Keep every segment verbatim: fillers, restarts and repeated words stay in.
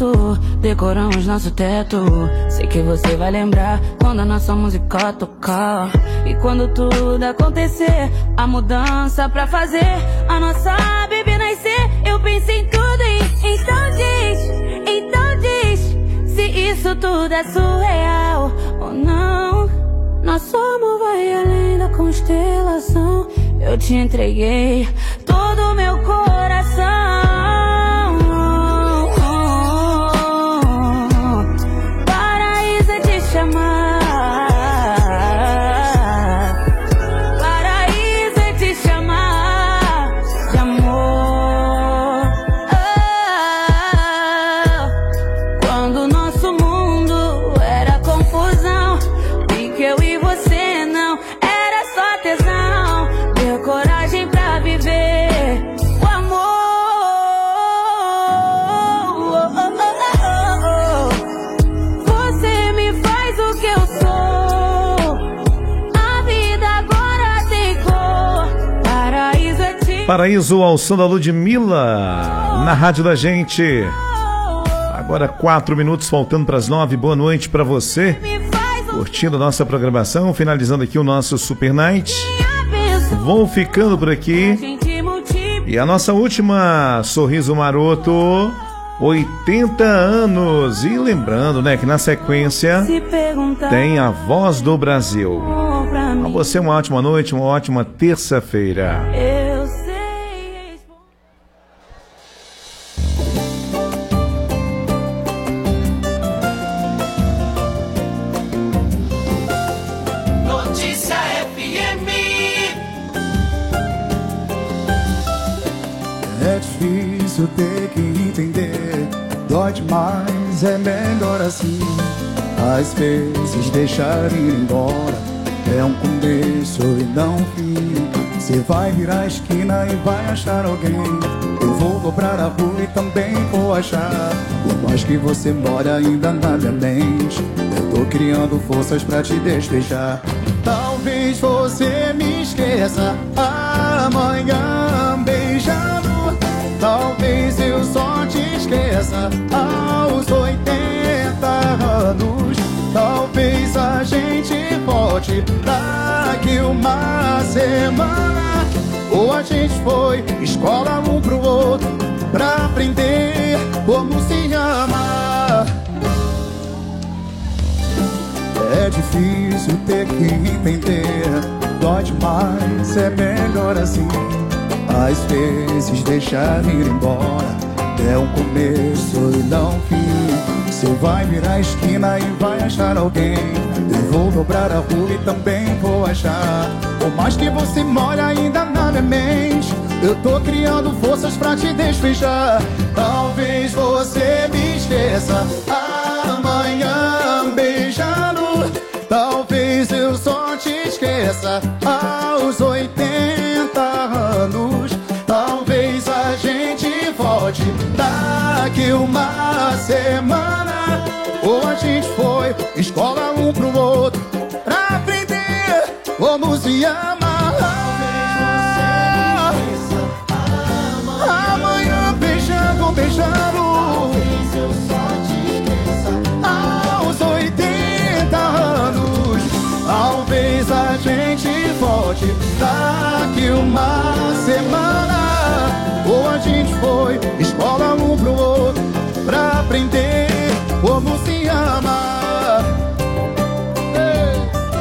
alfabeto, decoramos nosso teto. Sei que você vai lembrar quando a nossa música tocar. E quando tudo acontecer, a mudança pra fazer a nossa bebê nascer, eu pensei em tudo e então diz, então diz se isso tudo é surreal ou não. Nosso amor vai além da constelação. Eu te entreguei todo o meu coração. Paraíso é te chamar, paraíso é te chamar de amor. Ah, quando nosso mundo era confusão, vi que eu e você não era só tesão. Deu coragem pra viver o amor. Você me faz o que eu sou. A vida agora tem cor. Paraíso é te... Paraíso ao som da Ludmilla, na rádio da gente. Agora quatro minutos faltando para as nove. Boa noite para você, curtindo a nossa programação, finalizando aqui o nosso Super Night. Vou ficando por aqui. E a nossa última Sorriso Maroto, oitenta anos. E lembrando, né, que na sequência tem a Voz do Brasil. A você uma ótima noite, uma ótima terça-feira. Eu sei. Notícia F M. É difícil ter que entender, dói demais, é melhor assim. Às vezes deixar ir embora é um começo e não um fim. Você vai virar a esquina e vai achar alguém. Eu vou dobrar a rua e também vou achar. Por mais que você mora ainda na minha mente, eu tô criando forças pra te despejar. Talvez você me esqueça amanhã beijando. Talvez eu só te esqueça aos oitenta anos. Talvez a gente volte daqui uma semana. Ou a gente foi escola um pro outro pra aprender como se ama. É difícil ter que entender, dói demais, é melhor assim. Às vezes deixar ir embora é um começo e não um fim. Você vai virar a esquina e vai achar alguém. Eu vou dobrar a rua e também vou achar. Por mais que você mora ainda na minha mente, eu tô criando forças pra te despejar. Talvez você me esqueça amanhã beijando. Talvez eu só te esqueça aos oitenta anos. Talvez a gente volte daqui uma semana. Ou a gente foi escola um pro outro pra aprender como se ama. Amanhã beijando, beijando. Talvez eu só te esqueça aos oitenta anos. Talvez a gente volte daqui uma semana. Ou a gente foi escola um pro outro pra aprender como se ama. Ei.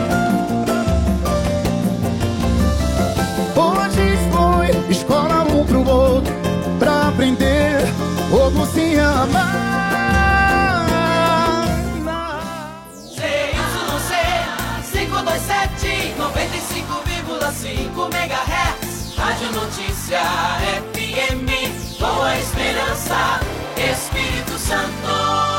Ou a gente foi escola um pro outro pra aprender como se ama. C Y C cinco dois sete, noventa e cinco vírgula cinco megahertz. Rádio Notícia F M, com a esperança, Espírito Santo.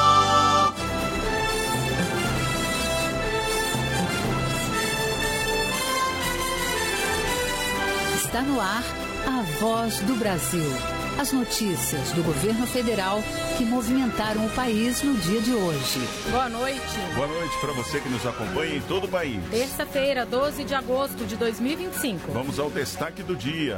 Está no ar a Voz do Brasil. As notícias do governo federal que movimentaram o país no dia de hoje. Boa noite. Boa noite para você que nos acompanha em todo o país. Terça-feira, doze de agosto de dois mil e vinte e cinco. Vamos ao destaque do dia.